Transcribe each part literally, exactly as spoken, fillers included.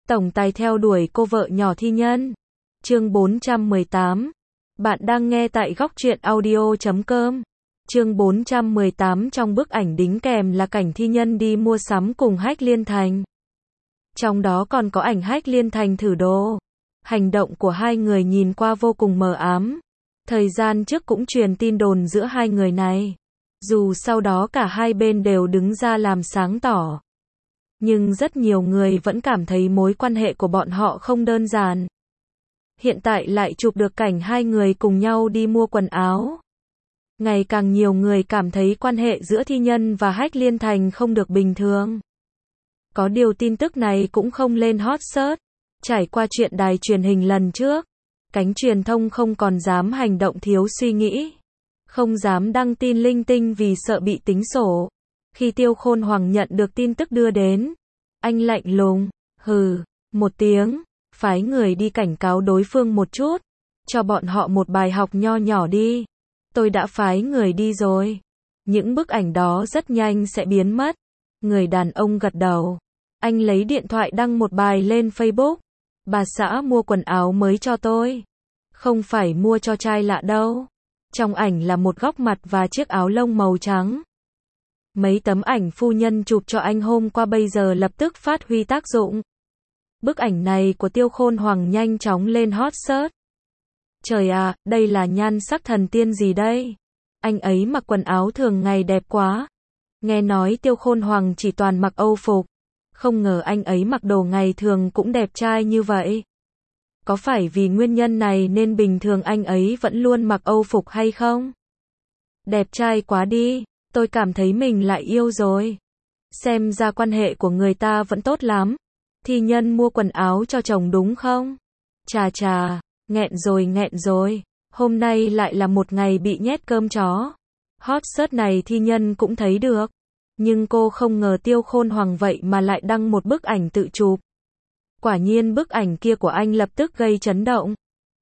tổng tài theo đuổi cô vợ nhỏ thi nhân. Chương bốn trăm mười tám. Bạn đang nghe tại góc truyện audio chấm com. Chương bốn trăm mười tám, trong bức ảnh đính kèm là cảnh thi nhân đi mua sắm cùng Hách Liên Thành. Trong đó còn có ảnh Hách Liên Thành thử đồ. Hành động của hai người nhìn qua vô cùng mờ ám. Thời gian trước cũng truyền tin đồn giữa hai người này. Dù sau đó cả hai bên đều đứng ra làm sáng tỏ. Nhưng rất nhiều người vẫn cảm thấy mối quan hệ của bọn họ không đơn giản. Hiện tại lại chụp được cảnh hai người cùng nhau đi mua quần áo. Ngày càng nhiều người cảm thấy quan hệ giữa thi nhân và Hách Liên Thành không được bình thường. Có điều tin tức này cũng không lên hot search. Trải qua chuyện đài truyền hình lần trước, cánh truyền thông không còn dám hành động thiếu suy nghĩ. Không dám đăng tin linh tinh vì sợ bị tính sổ. Khi Tiêu Khôn Hoàng nhận được tin tức đưa đến, anh lạnh lùng, hừ, một tiếng, phái người đi cảnh cáo đối phương một chút, cho bọn họ một bài học nho nhỏ đi. Tôi đã phái người đi rồi. Những bức ảnh đó rất nhanh sẽ biến mất. Người đàn ông gật đầu. Anh lấy điện thoại đăng một bài lên Facebook. Bà xã mua quần áo mới cho tôi. Không phải mua cho trai lạ đâu. Trong ảnh là một góc mặt và chiếc áo lông màu trắng. Mấy tấm ảnh phu nhân chụp cho anh hôm qua bây giờ lập tức phát huy tác dụng. Bức ảnh này của Tiêu Khôn Hoàng nhanh chóng lên hot search. Trời à, đây là nhan sắc thần tiên gì đây? Anh ấy mặc quần áo thường ngày đẹp quá. Nghe nói Tiêu Khôn Hoàng chỉ toàn mặc Âu phục. Không ngờ anh ấy mặc đồ ngày thường cũng đẹp trai như vậy. Có phải vì nguyên nhân này nên bình thường anh ấy vẫn luôn mặc Âu phục hay không? Đẹp trai quá đi, tôi cảm thấy mình lại yêu rồi. Xem ra quan hệ của người ta vẫn tốt lắm. Thi nhân mua quần áo cho chồng đúng không? Chà chà, nghẹn rồi nghẹn rồi. Hôm nay lại là một ngày bị nhét cơm chó. Hot search này thi nhân cũng thấy được. Nhưng cô không ngờ Tiêu Khôn Hoàng vậy mà lại đăng một bức ảnh tự chụp. Quả nhiên bức ảnh kia của anh lập tức gây chấn động.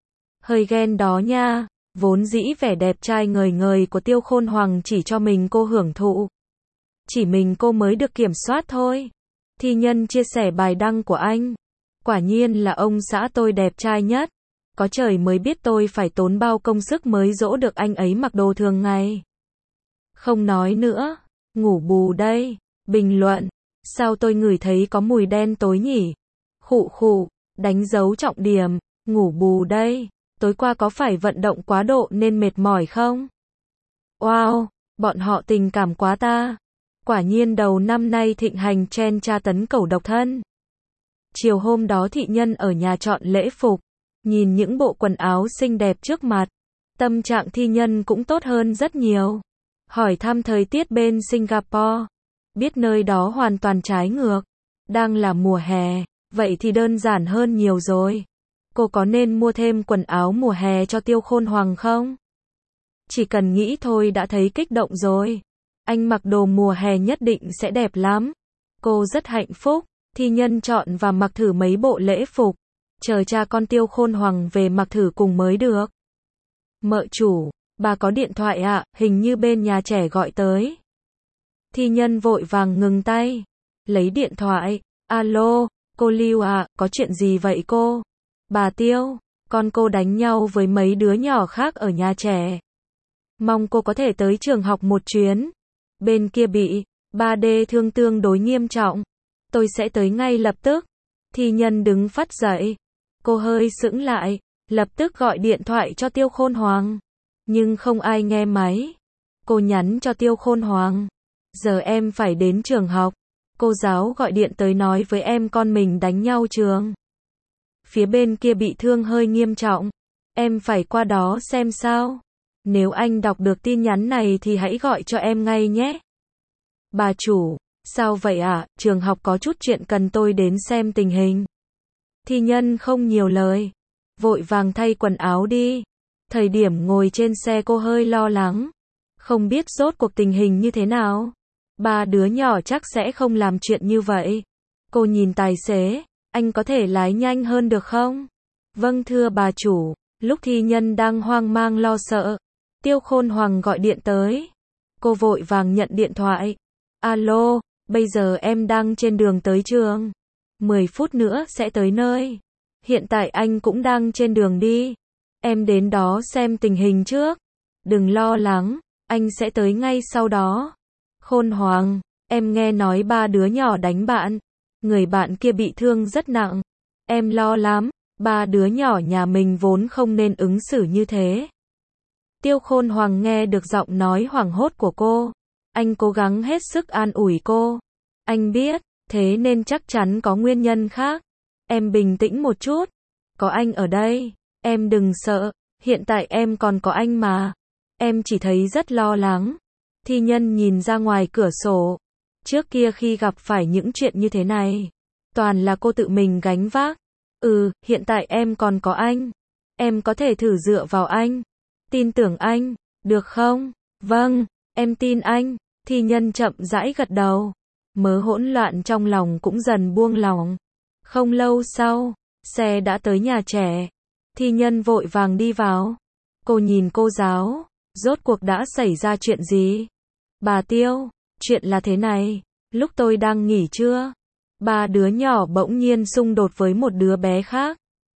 Hơi ghen đó nha, vốn dĩ vẻ đẹp trai ngời ngời của Tiêu Khôn Hoàng chỉ cho mình cô hưởng thụ. Chỉ mình cô mới được kiểm soát thôi. Thi nhân chia sẻ bài đăng của anh. Quả nhiên là ông xã tôi đẹp trai nhất. Có trời mới biết tôi phải tốn bao công sức mới dỗ được anh ấy mặc đồ thường ngày. Không nói nữa, ngủ bù đây. Bình luận, sao tôi ngửi thấy có mùi đen tối nhỉ? Khụ khụ, đánh dấu trọng điểm, ngủ bù đây. Tối qua có phải vận động quá độ nên mệt mỏi không? Wow, bọn họ tình cảm quá ta. Quả nhiên đầu năm nay thịnh hành trend tra tấn cẩu độc thân. Chiều hôm đó thị nhân ở nhà chọn lễ phục. Nhìn những bộ quần áo xinh đẹp trước mặt. Tâm trạng thi nhân cũng tốt hơn rất nhiều. Hỏi thăm thời tiết bên Singapore. Biết nơi đó hoàn toàn trái ngược. Đang là mùa hè. Vậy thì đơn giản hơn nhiều rồi. Cô có nên mua thêm quần áo mùa hè cho Tiêu Khôn Hoàng không? Chỉ cần nghĩ thôi đã thấy kích động rồi. Anh mặc đồ mùa hè nhất định sẽ đẹp lắm. Cô rất hạnh phúc. Thi nhân chọn và mặc thử mấy bộ lễ phục. Chờ cha con Tiêu Khôn Hoàng về mặc thử cùng mới được. Mợ chủ, bà có điện thoại ạ, hình như bên nhà trẻ gọi tới. Thi nhân vội vàng ngừng tay. Lấy điện thoại. Alo, cô Lưu ạ, có chuyện gì vậy cô? Bà Tiêu, con cô đánh nhau với mấy đứa nhỏ khác ở nhà trẻ. Mong cô có thể tới trường học một chuyến. Bên kia bị ba D thương tương đối nghiêm trọng. Tôi sẽ tới ngay lập tức. Thi nhân đứng phắt dậy. Cô hơi sững lại, lập tức gọi điện thoại cho Tiêu Khôn Hoàng. Nhưng không ai nghe máy. Cô nhắn cho Tiêu Khôn Hoàng. Giờ em phải đến trường học. Cô giáo gọi điện tới nói với em con mình đánh nhau trường. Phía bên kia bị thương hơi nghiêm trọng. Em phải qua đó xem sao. Nếu anh đọc được tin nhắn này thì hãy gọi cho em ngay nhé. Bà chủ, sao vậy ạ? À? Trường học có chút chuyện cần tôi đến xem tình hình. Thi nhân không nhiều lời. Vội vàng thay quần áo đi. Thời điểm ngồi trên xe cô hơi lo lắng. Không biết rốt cuộc tình hình như thế nào. Ba đứa nhỏ chắc sẽ không làm chuyện như vậy. Cô nhìn tài xế. Anh có thể lái nhanh hơn được không? Vâng thưa bà chủ. Lúc thi nhân đang hoang mang lo sợ. Tiêu Khôn Hoàng gọi điện tới. Cô vội vàng nhận điện thoại. Alo, bây giờ em đang trên đường tới trường. mười phút nữa sẽ tới nơi. Hiện tại anh cũng đang trên đường đi. Em đến đó xem tình hình trước. Đừng lo lắng, anh sẽ tới ngay sau đó. Khôn Hoàng, em nghe nói ba đứa nhỏ đánh bạn. Người bạn kia bị thương rất nặng. Em lo lắm, ba đứa nhỏ nhà mình vốn không nên ứng xử như thế. Tiêu Khôn Hoàng nghe được giọng nói hoảng hốt của cô. Anh cố gắng hết sức an ủi cô. Anh biết, thế nên chắc chắn có nguyên nhân khác. Em bình tĩnh một chút. Có anh ở đây, em đừng sợ, hiện tại em còn có anh mà. Em chỉ thấy rất lo lắng. Thi Nhân nhìn ra ngoài cửa sổ. Trước kia khi gặp phải những chuyện như thế này, toàn là cô tự mình gánh vác. Ừ, hiện tại em còn có anh. Em có thể thử dựa vào anh. Tin tưởng anh, được không? Vâng, em tin anh. Thi Nhân chậm rãi gật đầu. Mớ hỗn loạn trong lòng cũng dần buông lỏng. Không lâu sau, xe đã tới nhà trẻ. Thi Nhân vội vàng đi vào. Cô nhìn cô giáo. Rốt cuộc đã xảy ra chuyện gì? Bà Tiêu, chuyện là thế này. Lúc tôi đang nghỉ trưa, ba đứa nhỏ bỗng nhiên xung đột với một đứa bé khác.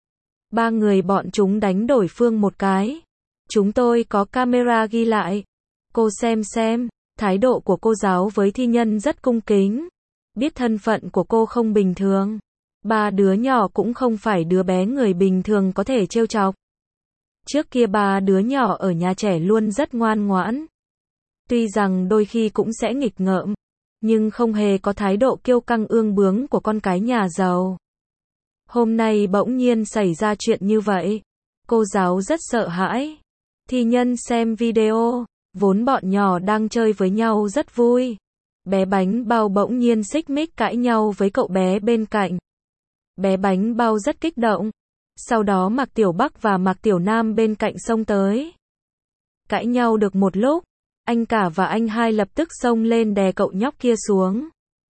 Ba người bọn chúng đánh đổi phương một cái. Chúng tôi có camera ghi lại. Cô xem xem, thái độ của cô giáo với Thi Nhân rất cung kính. Biết thân phận của cô không bình thường. Ba đứa nhỏ cũng không phải đứa bé người bình thường có thể trêu chọc. Trước kia ba đứa nhỏ ở nhà trẻ luôn rất ngoan ngoãn. Tuy rằng đôi khi cũng sẽ nghịch ngợm, nhưng không hề có thái độ kiêu căng ương bướng của con cái nhà giàu. Hôm nay bỗng nhiên xảy ra chuyện như vậy. Cô giáo rất sợ hãi. Thi Nhân xem video, vốn bọn nhỏ đang chơi với nhau rất vui. Bé Bánh Bao bỗng nhiên xích mích cãi nhau với cậu bé bên cạnh. Bé Bánh Bao rất kích động. Sau đó Mạc Tiểu Bắc và Mạc Tiểu Nam bên cạnh xông tới. Cãi nhau được một lúc, anh cả và anh hai lập tức xông lên đè cậu nhóc kia xuống.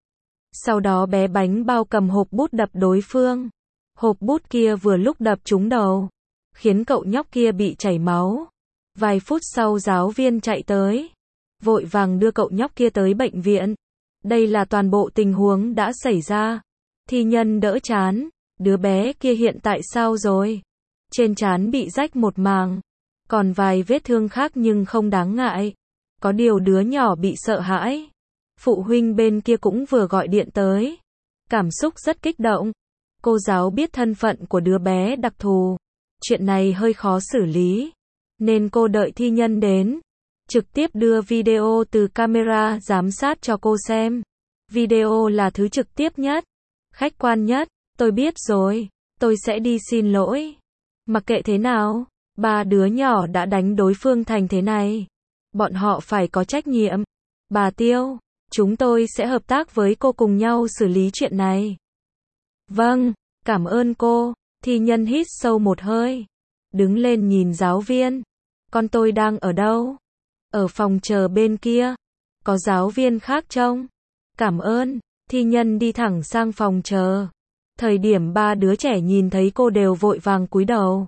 Sau đó bé Bánh Bao cầm hộp bút đập đối phương. Hộp bút kia vừa lúc đập trúng đầu, khiến cậu nhóc kia bị chảy máu. Vài phút sau giáo viên chạy tới, vội vàng đưa cậu nhóc kia tới bệnh viện. Đây là toàn bộ tình huống đã xảy ra. Thi Nhân đỡ trán. Đứa bé kia hiện tại sao rồi? Trên trán bị rách một màng. Còn vài vết thương khác nhưng không đáng ngại. Có điều đứa nhỏ bị sợ hãi. Phụ huynh bên kia cũng vừa gọi điện tới. Cảm xúc rất kích động. Cô giáo biết thân phận của đứa bé đặc thù. Chuyện này hơi khó xử lý. Nên cô đợi Thi Nhân đến. Trực tiếp đưa video từ camera giám sát cho cô xem. Video là thứ trực tiếp nhất, khách quan nhất. Tôi biết rồi, tôi sẽ đi xin lỗi. Mặc kệ thế nào, ba đứa nhỏ đã đánh đối phương thành thế này. Bọn họ phải có trách nhiệm. Bà Tiêu, chúng tôi sẽ hợp tác với cô cùng nhau xử lý chuyện này. Vâng, cảm ơn cô. Thi Nhân hít sâu một hơi. Đứng lên nhìn giáo viên. Con tôi đang ở đâu? Ở phòng chờ bên kia. Có giáo viên khác trông. Cảm ơn. Thi Nhân đi thẳng sang phòng chờ. Thời điểm ba đứa trẻ nhìn thấy cô đều vội vàng cúi đầu.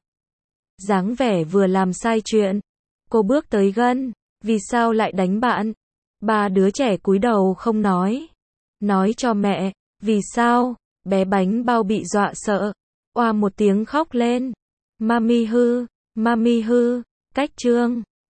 Dáng vẻ vừa làm sai chuyện. Cô bước tới gần. Vì sao lại đánh bạn? Ba đứa trẻ cúi đầu không nói. Nói cho mẹ. Vì sao? Bé Bánh Bao bị dọa sợ. Oa một tiếng khóc lên. Mami hư, mami hư. Cách chương